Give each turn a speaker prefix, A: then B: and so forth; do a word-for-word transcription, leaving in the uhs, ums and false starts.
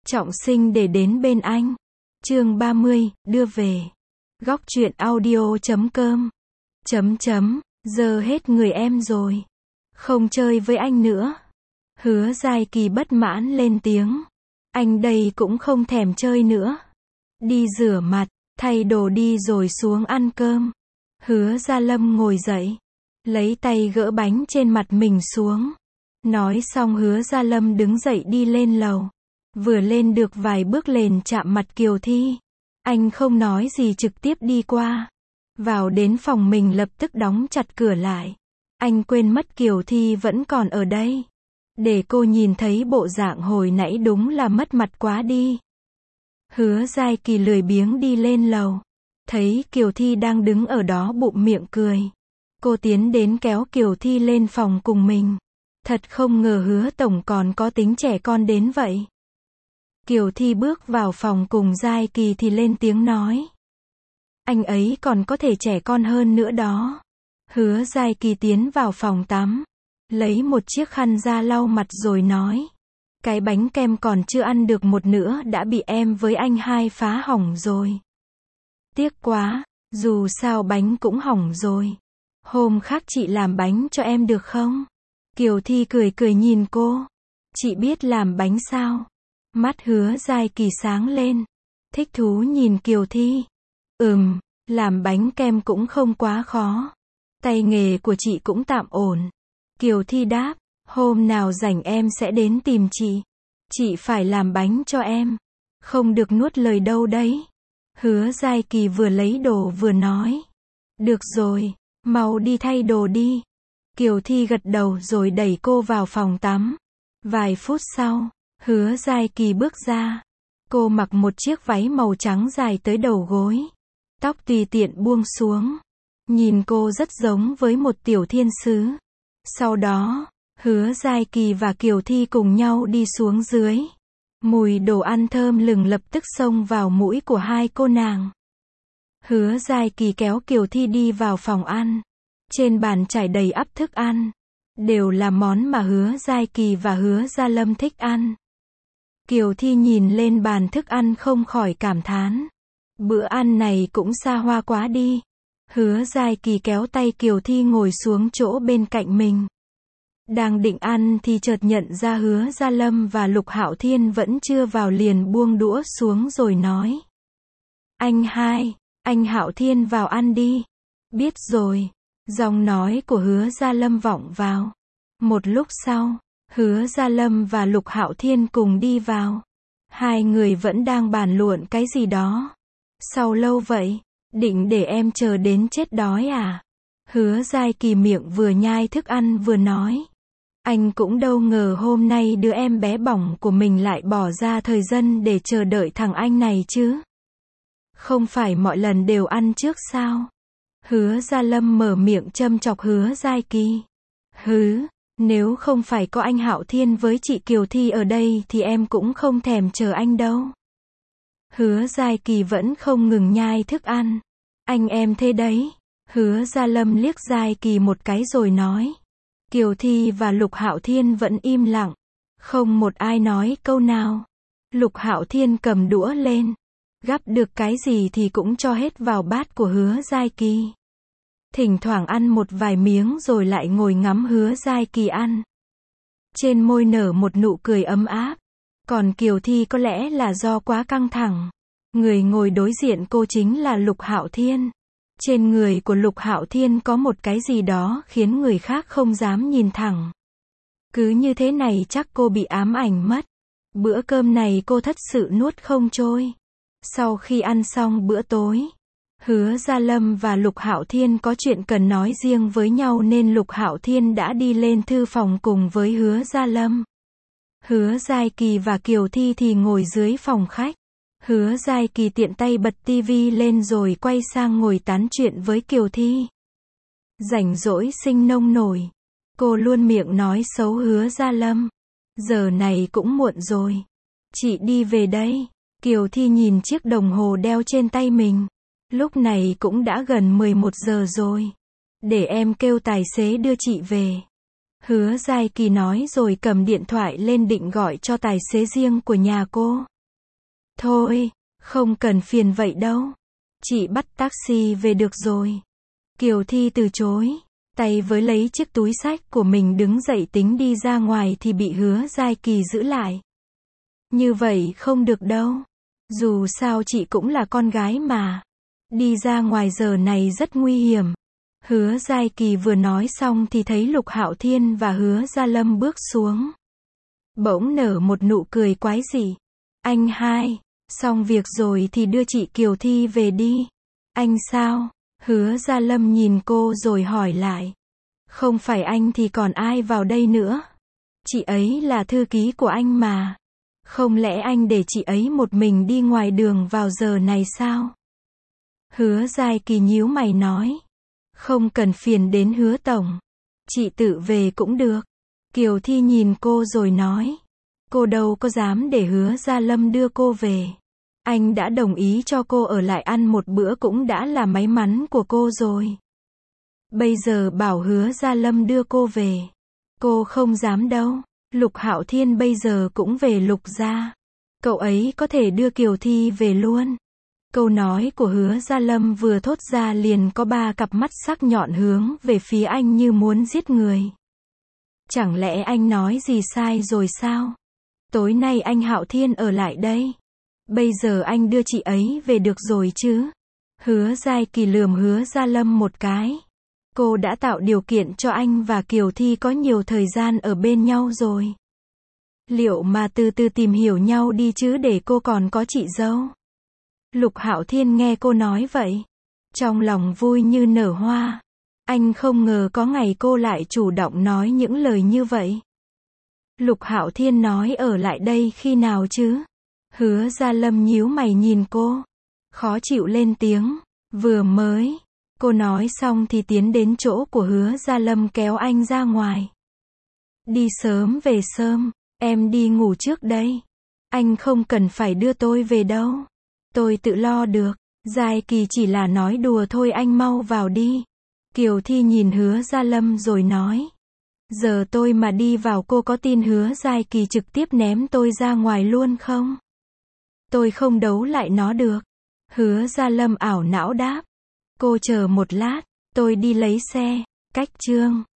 A: trọng sinh để đến bên anh. Chương ba mươi, đưa về. Góc truyện audio chấm com. Chấm chấm, giờ hết người em rồi. Không chơi với anh nữa. Hứa Giai Kỳ bất mãn lên tiếng. Anh đây cũng không thèm chơi nữa. Đi rửa mặt, thay đồ đi rồi xuống ăn cơm. Hứa Gia Lâm ngồi dậy, lấy tay gỡ bánh trên mặt mình xuống. Nói xong Hứa Gia Lâm đứng dậy đi lên lầu. Vừa lên được vài bước liền chạm mặt Kiều Thi. Anh không nói gì trực tiếp đi qua. Vào đến phòng mình lập tức đóng chặt cửa lại. Anh quên mất Kiều Thi vẫn còn ở đây. Để cô nhìn thấy bộ dạng hồi nãy đúng là mất mặt quá đi. Hứa Giai Kỳ lười biếng đi lên lầu. Thấy Kiều Thi đang đứng ở đó bụng miệng cười. Cô tiến đến kéo Kiều Thi lên phòng cùng mình. Thật không ngờ Hứa Tổng còn có tính trẻ con đến vậy. Kiều Thi bước vào phòng cùng Giai Kỳ thì lên tiếng nói. Anh ấy còn có thể trẻ con hơn nữa đó. Hứa Giai Kỳ tiến vào phòng tắm. Lấy một chiếc khăn ra lau mặt rồi nói. Cái bánh kem còn chưa ăn được một nửa đã bị em với anh hai phá hỏng rồi. Tiếc quá, dù sao bánh cũng hỏng rồi. Hôm khác chị làm bánh cho em được không? Kiều Thi cười cười nhìn cô. Chị biết làm bánh sao? Mắt Hứa Giai Kỳ sáng lên. Thích thú nhìn Kiều Thi. Ừm, làm bánh kem cũng không quá khó. Tay nghề của chị cũng tạm ổn. Kiều Thi đáp, hôm nào rảnh em sẽ đến tìm chị. Chị phải làm bánh cho em. Không được nuốt lời đâu đấy. Hứa Giai Kỳ vừa lấy đồ vừa nói. Được rồi, mau đi thay đồ đi. Kiều Thi gật đầu rồi đẩy cô vào phòng tắm. Vài phút sau, Hứa Giai Kỳ bước ra. Cô mặc một chiếc váy màu trắng dài tới đầu gối. Tóc tùy tiện buông xuống. Nhìn cô rất giống với một tiểu thiên sứ. Sau đó, Hứa Giai Kỳ và Kiều Thi cùng nhau đi xuống dưới. Mùi đồ ăn thơm lừng lập tức xông vào mũi của hai cô nàng. Hứa Giai Kỳ kéo Kiều Thi đi vào phòng ăn. Trên bàn trải đầy ắp thức ăn. Đều là món mà Hứa Giai Kỳ và Hứa Gia Lâm thích ăn. Kiều Thi nhìn lên bàn thức ăn không khỏi cảm thán. Bữa ăn này cũng xa hoa quá đi. Hứa Giai Kỳ kéo tay Kiều Thi ngồi xuống chỗ bên cạnh mình. Đang định ăn thì chợt nhận ra Hứa Gia Lâm và Lục Hạo Thiên vẫn chưa vào liền buông đũa xuống rồi nói. Anh hai, anh Hạo Thiên vào ăn đi. Biết rồi. Giọng nói của Hứa Gia Lâm vọng vào. Một lúc sau, Hứa Gia Lâm và Lục Hạo Thiên cùng đi vào. Hai người vẫn đang bàn luận cái gì đó. Sao lâu vậy? Định để em chờ đến chết đói à? Hứa Giai Kỳ miệng vừa nhai thức ăn vừa nói. Anh cũng đâu ngờ hôm nay đứa em bé bỏng của mình lại bỏ ra thời gian để chờ đợi thằng anh này chứ. Không phải mọi lần đều ăn trước sao? Hứa Gia Lâm mở miệng châm chọc Hứa Giai Kỳ. Hứ, nếu không phải có anh Hạo Thiên với chị Kiều Thi ở đây thì em cũng không thèm chờ anh đâu. Hứa Giai Kỳ vẫn không ngừng nhai thức ăn. Anh em thế đấy. Hứa Gia Lâm liếc Giai Kỳ một cái rồi nói. Kiều Thi và Lục Hạo Thiên vẫn im lặng. Không một ai nói câu nào. Lục Hạo Thiên cầm đũa lên. Gắp được cái gì thì cũng cho hết vào bát của Hứa Giai Kỳ. Thỉnh thoảng ăn một vài miếng rồi lại ngồi ngắm Hứa Giai Kỳ ăn. Trên môi nở một nụ cười ấm áp. Còn Kiều Thi có lẽ là do quá căng thẳng. Người ngồi đối diện cô chính là Lục Hạo Thiên. Trên người của Lục Hạo Thiên có một cái gì đó khiến người khác không dám nhìn thẳng. Cứ như thế này chắc cô bị ám ảnh mất. Bữa cơm này cô thật sự nuốt không trôi. Sau khi ăn xong bữa tối, Hứa Gia Lâm và Lục Hạo Thiên có chuyện cần nói riêng với nhau nên Lục Hạo Thiên đã đi lên thư phòng cùng với Hứa Gia Lâm. Hứa Giai Kỳ và Kiều Thi thì ngồi dưới phòng khách. Hứa Giai Kỳ tiện tay bật tivi lên rồi quay sang ngồi tán chuyện với Kiều Thi. Rảnh rỗi sinh nông nổi. Cô luôn miệng nói xấu Hứa Gia Lâm. Giờ này cũng muộn rồi. Chị đi về đây. Kiều Thi nhìn chiếc đồng hồ đeo trên tay mình. Lúc này cũng đã gần mười một giờ rồi. Để em kêu tài xế đưa chị về. Hứa Giai Kỳ nói rồi cầm điện thoại lên định gọi cho tài xế riêng của nhà cô. Thôi, không cần phiền vậy đâu. Chị bắt taxi về được rồi. Kiều Thi từ chối. Tay với lấy chiếc túi xách của mình đứng dậy tính đi ra ngoài thì bị Hứa Giai Kỳ giữ lại. Như vậy không được đâu. Dù sao chị cũng là con gái mà. Đi ra ngoài giờ này rất nguy hiểm. Hứa Giai Kỳ vừa nói xong thì thấy Lục Hạo Thiên và Hứa Gia Lâm bước xuống. Bỗng nở một nụ cười quái dị. Anh hai, xong việc rồi thì đưa chị Kiều Thi về đi. Anh sao? Hứa Gia Lâm nhìn cô rồi hỏi lại. Không phải anh thì còn ai vào đây nữa? Chị ấy là thư ký của anh mà. Không lẽ anh để chị ấy một mình đi ngoài đường vào giờ này sao? Hứa Giai Kỳ nhíu mày nói. Không cần phiền đến Hứa tổng. Chị tự về cũng được. Kiều Thi nhìn cô rồi nói. Cô đâu có dám để Hứa Gia Lâm đưa cô về. Anh đã đồng ý cho cô ở lại ăn một bữa cũng đã là may mắn của cô rồi. Bây giờ bảo Hứa Gia Lâm đưa cô về. Cô không dám đâu. Lục Hạo Thiên bây giờ cũng về Lục gia. Cậu ấy có thể đưa Kiều Thi về luôn. Câu nói của Hứa Gia Lâm vừa thốt ra liền có ba cặp mắt sắc nhọn hướng về phía anh như muốn giết người. Chẳng lẽ anh nói gì sai rồi sao? Tối nay anh Hạo Thiên ở lại đây. Bây giờ anh đưa chị ấy về được rồi chứ? Hứa Giai Kỳ lườm Hứa Gia Lâm một cái. Cô đã tạo điều kiện cho anh và Kiều Thi có nhiều thời gian ở bên nhau rồi. Liệu mà từ từ tìm hiểu nhau đi chứ để cô còn có chị dâu. Lục Hạo Thiên nghe cô nói vậy. Trong lòng vui như nở hoa. Anh không ngờ có ngày cô lại chủ động nói những lời như vậy. Lục Hạo Thiên nói ở lại đây khi nào chứ? Hứa Gia Lâm nhíu mày nhìn cô. Khó chịu lên tiếng. Vừa mới. Cô nói xong thì tiến đến chỗ của Hứa Gia Lâm kéo anh ra ngoài. Đi sớm về sớm. Em đi ngủ trước đây. Anh không cần phải đưa tôi về đâu. Tôi tự lo được. Giai Kỳ chỉ là nói đùa thôi, anh mau vào đi. Kiều Thi nhìn Hứa Gia Lâm rồi nói. Giờ tôi mà đi vào cô có tin Hứa Giai Kỳ trực tiếp ném tôi ra ngoài luôn không? Tôi không đấu lại nó được. Hứa Gia Lâm ảo não đáp. Cô chờ một lát, tôi đi lấy xe. Cách chương